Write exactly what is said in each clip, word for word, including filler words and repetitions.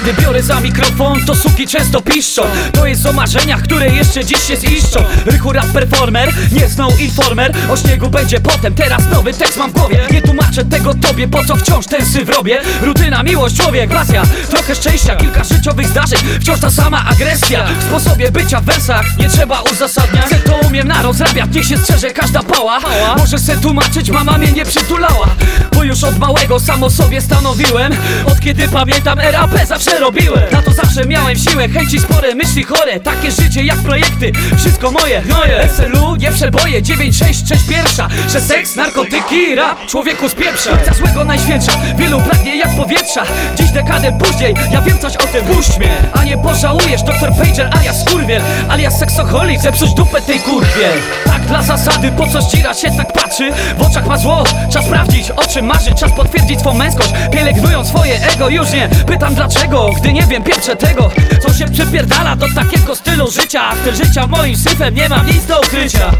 Kiedy biorę za mikrofon, to suki często piszczą. To jest o marzeniach, które jeszcze dziś się ziszczą. Rychu rap performer, nie snow informer. O śniegu będzie potem, teraz nowy tekst mam w głowie. Nie tłumaczę tego tobie, po co wciąż ten syf robię. Rutyna, miłość, człowiek, pasja, trochę szczęścia, kilka życiowych zdarzeń, wciąż ta sama agresja. W sposobie bycia w wersach nie trzeba uzasadniać. Chcę to umiem narozrabiać, niech się strzeże każda pała. Możesz se tłumaczyć, mama mnie nie przytulała. Bo już od małego sam o sobie stanowiłem. Od kiedy pamiętam R A P zawsze robiłem. Na to zawsze miałem siłę, chęci spore, myśli chore. Takie życie jak projekty, wszystko moje, moje. S L U, nie przeboje, dziewięć sześć, sześć pierwsza. Że seks, narkotyki, rap, człowieku spieprza. Za złego najświętsza, wielu pragnie jak powietrza. Dziś dekadę później, ja wiem coś o tym, puść mnie. A nie pożałujesz, doktor Pager alias skurwiel, alias seksoholik, zepsuć dupę tej kurwie. Tak dla zasady, po co ściera się tak patrzy? W oczach ma zło, czas sprawdzić o czym marzy. Czas potwierdzić swą męskość, pielęgnują swoje ego. Już nie pytam dlaczego, gdy nie wiem, pieprzę tego, co się przypierdala do takiego stylu życia. A styl życia moim syfem, nie mam nic do ukrycia.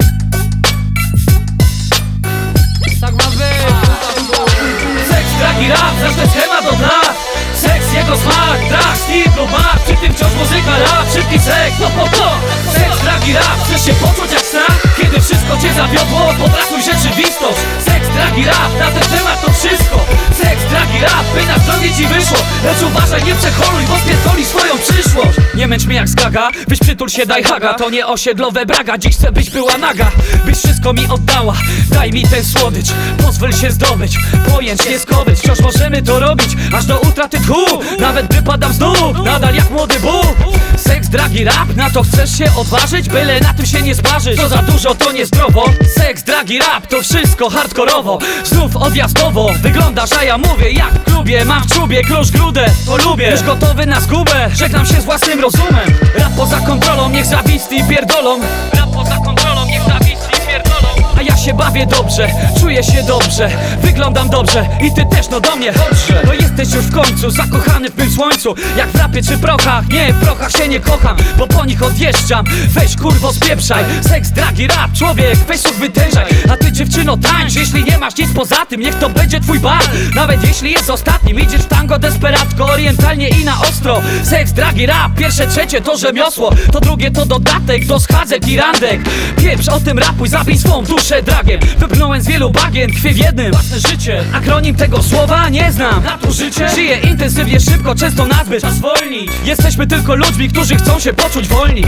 Tak ma być. Seks, dragi, rap, zawsze schemat do dna. Seks, jego smak, drag, styl, lub mak. Przy tym wciąż muzyka, rap, szybki seks, po po po. Seks, dragi, rap, chcesz się poczuć jak strach, kiedy wszystko cię zawiodło, potrakuj rzeczywistość. Seks, dragi, rap, na ten temat to wszystko. Seks, dragi, rap, by na zdrowie ci wyszło. Lecz uważaj, nie przecholuj, bo spierdolisz swoją przyszłość. Nie męcz mnie jak zgaga, byś przytul się, daj haga. To nie osiedlowe braga, dziś chcę byś była naga. Byś wszystko mi oddała, daj mi ten słodycz. Pozwól się zdobyć, pojęć nie skowyć. Wciąż możemy to robić, aż do utraty tchu. Nawet wypadam z nóg, nadal jak młody Bóg. Seks, dragi, rap, na to chcesz się odważyć? Byle na tym się nie zbarzysz, to za dużo, to niezdrowo. Seks, dragi, rap, to wszystko hardkorowo. Znów odjazdowo, wyglądasz, a ja mówię jak w klubie. Mam w czubie klucz grudę, to lubię. Już gotowy na zgubę, żegnam się z własnym rozumem. Rap poza kontrolą, niech zawistni pierdolą. Rap poza kontrolą, niech zawistni pierdolą. A ja się bawię dobrze, czuję się dobrze, wyglądam dobrze i ty też, no do mnie chodźże. No jesteś już w końcu zakochany w mym słońcu. Jak w rapie czy prochach, nie, w prochach się nie kocham, bo po nich odjeżdżam. Weź kurwo spieprzaj, seks, dragi, rap, człowiek, weź słuch wytężaj. A ty dziewczyno tańcz, jeśli nie masz nic poza tym, niech to będzie twój bar. Nawet jeśli jest ostatnim, idziesz w tango desperatko, orientalnie i na ostro. Seks, dragi, rap, pierwsze, trzecie to rzemiosło, to drugie to dodatek do schadzek i randek. Pieprz o tym rapuj, zabij swą duszę dragiem. Wypnąłem z wielu bagien, tkwię w jednym, własne życie. Akronim tego słowa nie znam, nadużycie. Żyję intensywnie, szybko, często nazbyt, czas zwolnić. Jesteśmy tylko ludźmi, którzy chcą się poczuć wolni.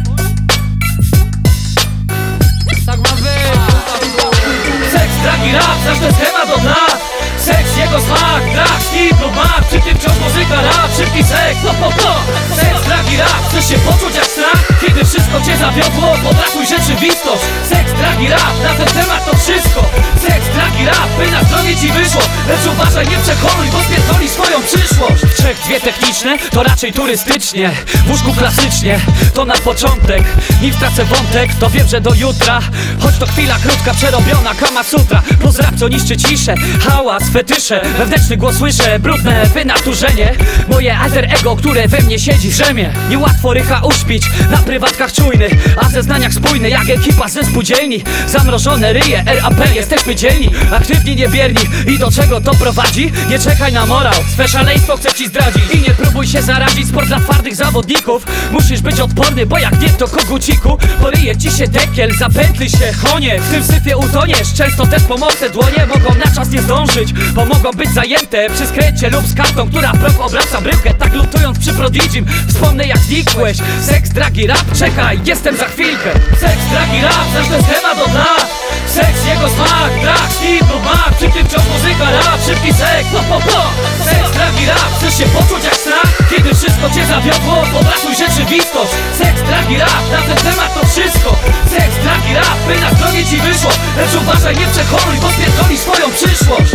Tak ma być. Seks, dragi, rap, zawsze schemat do dna. Seks, jego smak, drag, styl, lub mak. Przy tym wciąż muzyka, rap, szybki seks, po po po. Seks, dragi, rap, chcesz się poczuć jak strach, kiedy wszystko cię zawiodło, potrakuj rzeczywistość. Seks, dragi, rap, na ten temat to wszystko. Seks, dragi, rap, by na zdrowie ci wyszło. Lecz uważaj, nie przecholuj, bo spierdolisz swoją przyszłość. W trzech dwie techniczne, to raczej turystycznie. W łóżku klasycznie, to na początek. Nim stracę wątek, to wiem, że do jutra. Choć to chwila krótka, przerobiona Kama Sutra. Plus rap, co niszczy ciszę, hałas, fetysze. Wewnętrzny głos słyszę, brudne wynaturzenie. Moje alter ego, które we mnie siedzi w rzemie. Niełatwo rycha uśpić, na prywatkach czujnych, a w zeznaniach spójny, jak ekipa ze spółdzielni. Zamrożone ryje, R A P, jesteśmy dzielni, aktywni, niebierni. I do czego to prowadzi? Nie czekaj na morał, swe szaleństwo chcę ci zdradzić. I nie próbuj się zarazić, sport dla twardych zawodników. Musisz być odporny, bo jak nie to koguciku, poryje ci się dekiel, zapętli się, chonie. W tym syfie utoniesz, często też pomocne dłonie mogą na czas nie zdążyć, bo mogą być zajęte przy skręcie lub z kartą, która proch obraca bryłkę. Tak lutując przy Prodigim, wspomnę jak znikłeś. Seks, dragi, rap, czekaj, jestem za chwilkę. Seks, dragi, rap, zawsze schemat do dna. Seks, jego smak, drag, styl, lub mak. Przy tym wciąż muzyka, rap, szybki seks, po po po. Seks, dragi, rap, chcesz się poczuć jak strach, kiedy wszystko cię zawiodło, potrakuj rzeczywistość. Seks, dragi, rap, na ten temat to wszystko. Seks, dragi, rap, by na zdrowie ci wyszło. Lecz uważaj, nie przecholuj, bo spierdolisz swoją przyszłość.